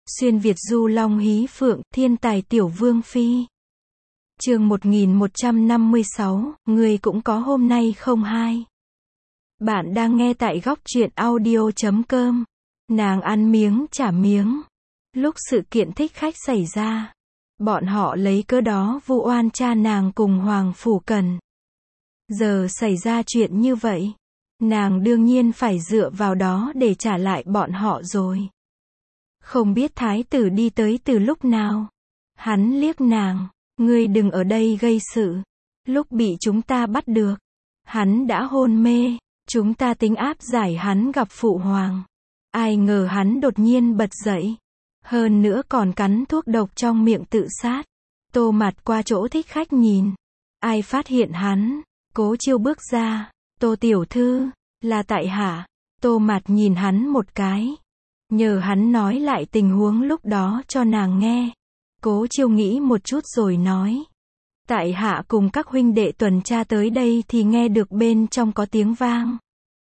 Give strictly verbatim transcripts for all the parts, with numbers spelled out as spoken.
Xuyên Việt du long hí phượng, thiên tài tiểu vương phi. Chương một nghìn một trăm năm mươi sáu, người cũng có hôm nay không hai. Bạn đang nghe tại góc truyện audio chấm com. Nàng ăn miếng trả miếng. Lúc sự kiện thích khách xảy ra, bọn họ lấy cớ đó vu oan cha nàng cùng Hoàng Phủ Cần. Giờ xảy ra chuyện như vậy, nàng đương nhiên phải dựa vào đó để trả lại bọn họ rồi. Không biết thái tử đi tới từ lúc nào. Hắn liếc nàng, ngươi đừng ở đây gây sự. Lúc bị chúng ta bắt được, hắn đã hôn mê, chúng ta tính áp giải hắn gặp phụ hoàng. Ai ngờ hắn đột nhiên bật dậy, hơn nữa còn cắn thuốc độc trong miệng tự sát. Tô Mạt qua chỗ thích khách nhìn, ai phát hiện hắn? Cố Chiêu bước ra, Tô tiểu thư, là tại hạ. Tô Mạt nhìn hắn một cái, nhờ hắn nói lại tình huống lúc đó cho nàng nghe. Cố Chiêu nghĩ một chút rồi nói, tại hạ cùng các huynh đệ tuần tra tới đây thì nghe được bên trong có tiếng vang,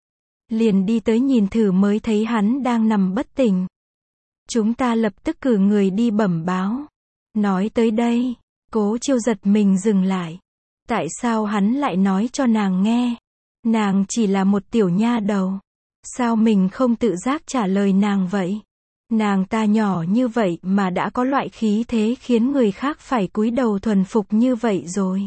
liền đi tới nhìn thử mới thấy hắn đang nằm bất tỉnh. Chúng ta lập tức cử người đi bẩm báo. Nói tới đây, Cố Chiêu giật mình dừng lại. Tại sao hắn lại nói cho nàng nghe? Nàng chỉ là một tiểu nha đầu, sao mình không tự giác trả lời nàng vậy? Nàng ta nhỏ như vậy mà đã có loại khí thế khiến người khác phải cúi đầu thuần phục như vậy rồi.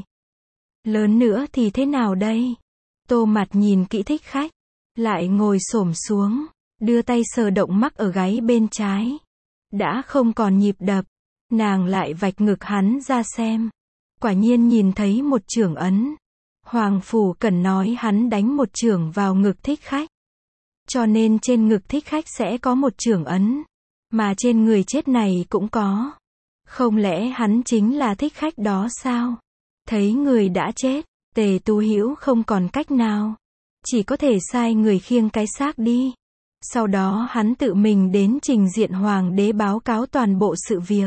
Lớn nữa thì thế nào đây? Tô Mạt nhìn kỹ thích khách, lại ngồi xổm xuống, đưa tay sờ động mắc ở gáy bên trái. Đã không còn nhịp đập, nàng lại vạch ngực hắn ra xem. Quả nhiên nhìn thấy một chưởng ấn. Hoàng Phủ Cần nói hắn đánh một chưởng vào ngực thích khách, cho nên trên ngực thích khách sẽ có một chưởng ấn, mà trên người chết này cũng có. Không lẽ hắn chính là thích khách đó sao? Thấy người đã chết, Tề Tu Hữu không còn cách nào, chỉ có thể sai người khiêng cái xác đi. Sau đó hắn tự mình đến trình diện hoàng đế báo cáo toàn bộ sự việc.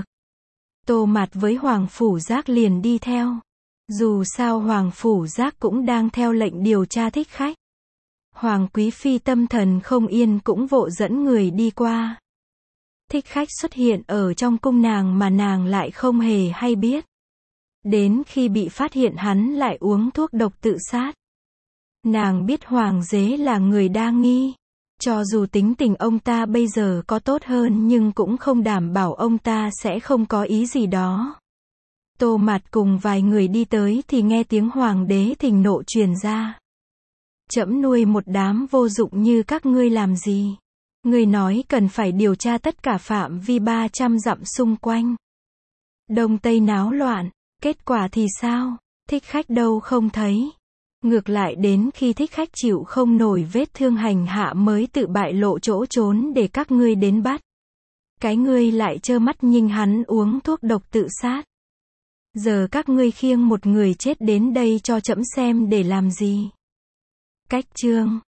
Tô Mạt với Hoàng Phủ Giác liền đi theo. Dù sao Hoàng Phủ Giác cũng đang theo lệnh điều tra thích khách. Hoàng Quý Phi tâm thần không yên cũng vội dẫn người đi qua. Thích khách xuất hiện ở trong cung nàng mà nàng lại không hề hay biết. Đến khi bị phát hiện hắn lại uống thuốc độc tự sát. Nàng biết Hoàng đế là người đa nghi. Cho dù tính tình ông ta bây giờ có tốt hơn nhưng cũng không đảm bảo ông ta sẽ không có ý gì đó. Tô Mạt cùng vài người đi tới thì nghe tiếng hoàng đế thịnh nộ truyền ra. Trẫm nuôi một đám vô dụng như các ngươi làm gì? Ngươi nói cần phải điều tra tất cả phạm vi ba trăm dặm xung quanh. Đông Tây náo loạn, kết quả thì sao? Thích khách đâu không thấy. Ngược lại đến khi thích khách chịu không nổi vết thương hành hạ mới tự bại lộ chỗ trốn để các ngươi đến bắt. Cái ngươi lại trơ mắt nhìn hắn uống thuốc độc tự sát. Giờ các ngươi khiêng một người chết đến đây cho trẫm xem để làm gì? Cách chương